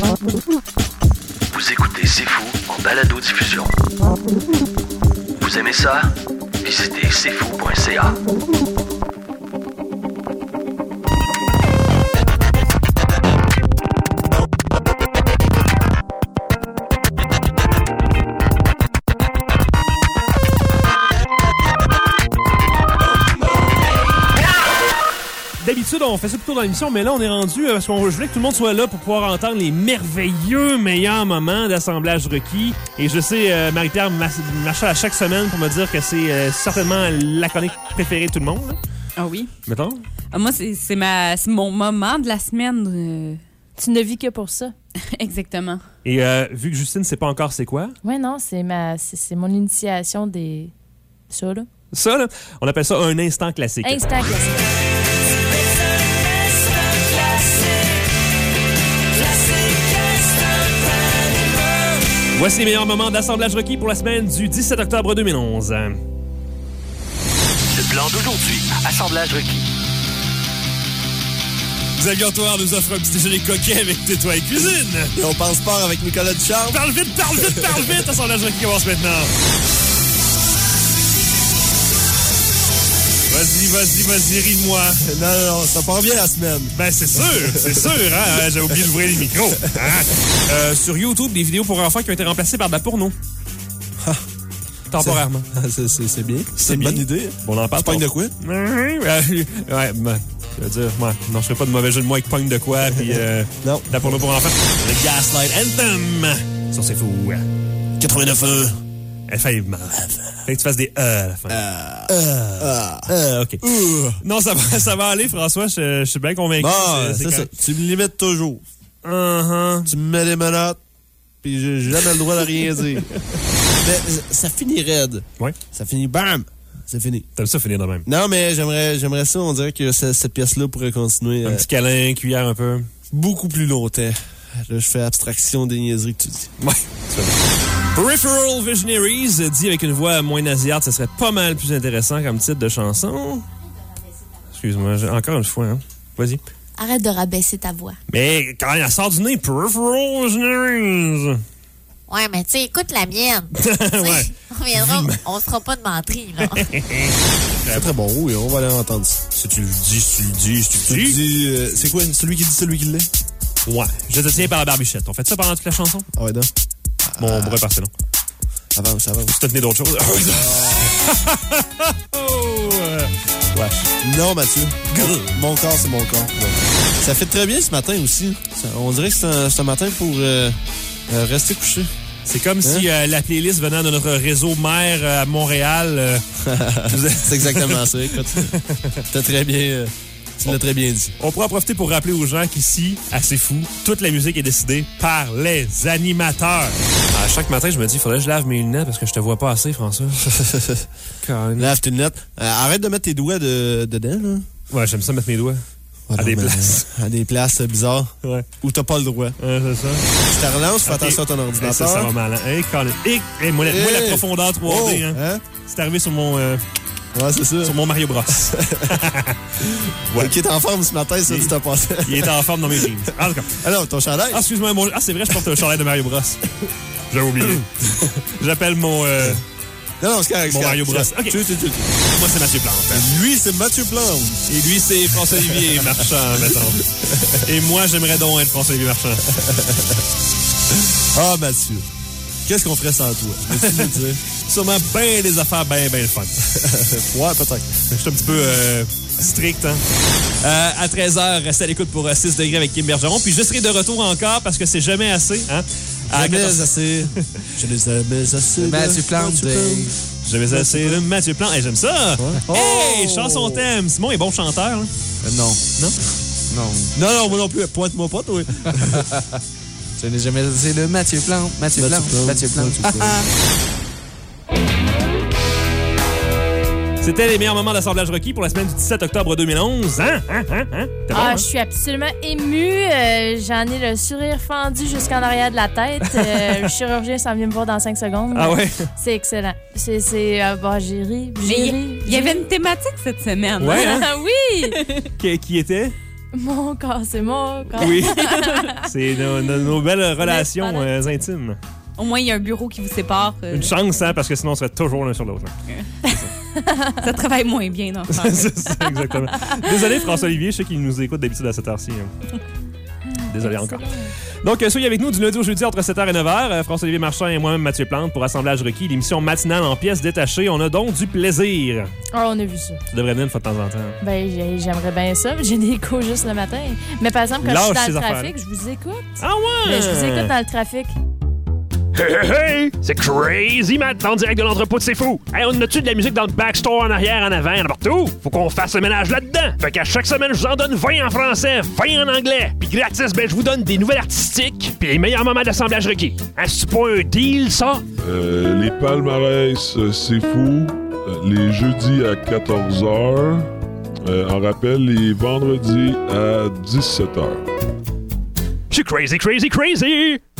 Vous écoutez C'est Fou en balado-diffusion. Vous aimez ça? Visitez cetfou.ca. D'habitude, on fait ça plutôt dans l'émission, mais là, on est rendu parce qu'on voulait que tout le monde soit là pour pouvoir entendre les merveilleux meilleurs moments d'assemblage requis. Et je sais, Marie-Pierre marche à chaque semaine pour me dire que c'est certainement la chronique préférée de tout le monde. Là. Ah oui? Mettons? Ah, moi, c'est mon moment de la semaine. Tu ne vis que pour ça. Exactement. Et vu que Justine ne sait pas encore c'est quoi... Ouais, non, c'est mon initiation des... Ça, là. Ça, là, on appelle ça un instant classique. Instant classique. Voici les meilleurs moments d'assemblage requis pour la semaine du 17 octobre 2011. Le plan d'aujourd'hui, assemblage requis. Xavier Antoine nous offre un petit déjeuner coquet avec Tais-toi et cuisine. Et on pense sport avec Nicolas Ducharme. Parle vite, parle vite, parle vite. Assemblage requis commence maintenant. Vas-y, ris-moi. Non, ça part bien la semaine. Ben, c'est sûr, hein. J'ai oublié d'ouvrir les micros. Hein? Sur YouTube, des vidéos pour enfants qui ont été remplacées par de la porno. Temporairement. C'est bien. C'est une bien. bonne idée. Bon, on en parle. Tu pognes de quoi? Ouais, je veux dire, moi, non, je ferais pas de mauvais jeu de mots avec pogne de quoi, puis non. De la porno pour enfants. Le Gaslight Anthem. Ça, c'est fou. 89 Fait que tu fasses des à la fin. OK. Non, ça va aller, François. Je suis bien convaincu. Bon, c'est ça. Tu me limites toujours. Tu me mets les menottes, puis j'ai jamais le droit de rien dire. Mais ça finit raide. Oui. Ça finit bam! C'est fini. T'aimes ça finir de même? Non, mais j'aimerais ça. On dirait que cette pièce-là pourrait continuer. Un petit câlin, cuillère un peu. Beaucoup plus longtemps. Là, je fais abstraction des niaiseries que tu dis. Ouais, c'est vrai. Peripheral Visionaries, dit avec une voix moins nasillarde, ça serait pas mal plus intéressant comme titre de chanson. Excuse-moi, encore une fois, hein. Vas-y. Arrête de rabaisser ta voix. Mais quand elle sort du nez, Peripheral Visionaries. Ouais, mais tu sais, écoute la mienne. Ouais. On viendra, on sera pas de menterie, là. C'est très bon, oui, on va aller entendre ça. Si tu le dis. C'est quoi, celui qui dit celui qui l'est? Ouais. Je te tiens par la barbichette. On fait ça pendant toute la chanson? Ah ouais, non. Bon, on pourrait passer, non? Avance. Tu te tenais d'autres choses? Ouais. Non, Mathieu. Mon corps, c'est mon corps. Ouais. Ça fait très bien ce matin aussi. On dirait que c'est un matin pour rester couché. C'est comme si la playlist venant de notre réseau mère à Montréal... C'est exactement ça. Écoute, t'as très bien... Tu l'as très bien dit. On pourra en profiter pour rappeler aux gens qu'ici, à C'est Fou, toute la musique est décidée par les animateurs. À chaque matin, je me dis, il faudrait que je lave mes lunettes parce que je te vois pas assez, François. Lave tes lunettes. Arrête de mettre tes doigts dedans, là. Ouais, j'aime ça mettre mes doigts. À des places. À des places bizarres. Ouais. Où t'as pas le droit. Ouais, c'est ça. Je te relance, fais attention à ton ordinateur. Ça va mal. Moi, la profondeur 3D, hein. C'est arrivé sur mon... Ouais, c'est ça. Sur mon Mario Bros. Ouais. Qui est en forme ce matin, ça, tu t'as passé. Il est en forme dans mes jeans. En tout cas. Alors, ton chandail? Ah, excuse-moi. C'est vrai, je porte un chandail de Mario Bros. J'avais oublié. J'appelle mon... Non, c'est correct. Mon Mario Bros. OK. Moi, c'est Mathieu Plante. Lui, c'est Mathieu Plante. Et lui, c'est François-Olivier Marchand, mettons. Et moi, j'aimerais donc être François-Olivier Marchand. Ah, Mathieu. Qu'est-ce qu'on ferait sans toi? Veux-tu nous dire? Sûrement bien des affaires bien le fun. Ouais, peut-être. Je suis un petit peu strict, hein. À 13h, restez à l'écoute pour 6 degrés avec Kim Bergeron. Puis je serai de retour encore parce que c'est jamais assez, hein. Jamais assez. Je les jamais assez. Mathieu Plante. Jamais assez de Mathieu Plante. Hey, j'aime ça. Ouais. Hey, chanson thème. Simon est bon chanteur. Hein? Non. Non, moi non plus. Pointe-moi pas, toi. Je n'ai jamais assez de Mathieu Plante. Mathieu Plante. C'était les meilleurs moments d'assemblage requis pour la semaine du 17 octobre 2011. Hein? T'es bon, hein? Je suis absolument émue. J'en ai le sourire fendu jusqu'en arrière de la tête. Le chirurgien s'en vient me voir dans 5 secondes. Ah ouais? C'est excellent. J'ai ri. Il y avait une thématique cette semaine. Ouais, hein? Oui! Qui était? Mon corps, c'est mon corps. Oui. C'est nos belles relations intimes. Au moins, il y a un bureau qui vous sépare. Une chance, hein, parce que sinon, on serait toujours l'un sur l'autre. Ça travaille moins bien dans le sens. C'est ça, exactement. Désolé, François-Olivier, je sais qu'il nous écoute d'habitude à cette heure-ci. Désolé encore. Donc, soyez avec nous du lundi au jeudi entre 7h et 9h. François-Olivier Marchand et moi-même, Mathieu Plante, pour Assemblage requis, l'émission matinale en pièces détachées. On a donc du plaisir. Ah, on a vu ça. Ça devrait venir une fois de temps en temps. Ben, j'aimerais bien ça, mais j'ai des cours juste le matin. Mais par exemple, quand je suis dans le trafic, je vous écoute. Ah ouais? Ben, je vous écoute dans le trafic. Hey! C'est Crazy Matt en direct de l'entrepôt de C'est Fou! Hey, on a-tu de la musique dans le backstore en arrière, en avant, n'importe où? Faut qu'on fasse le ménage là-dedans! Fait qu'à chaque semaine, je vous en donne 20 en français, 20 en anglais! Puis gratis, ben je vous donne des nouvelles artistiques, puis les meilleurs moments d'assemblage requis. Hein, c'est pas un deal, ça? Les palmarès, C'est Fou, les jeudis à 14h. En rappel, les vendredis à 17h. Je suis crazy!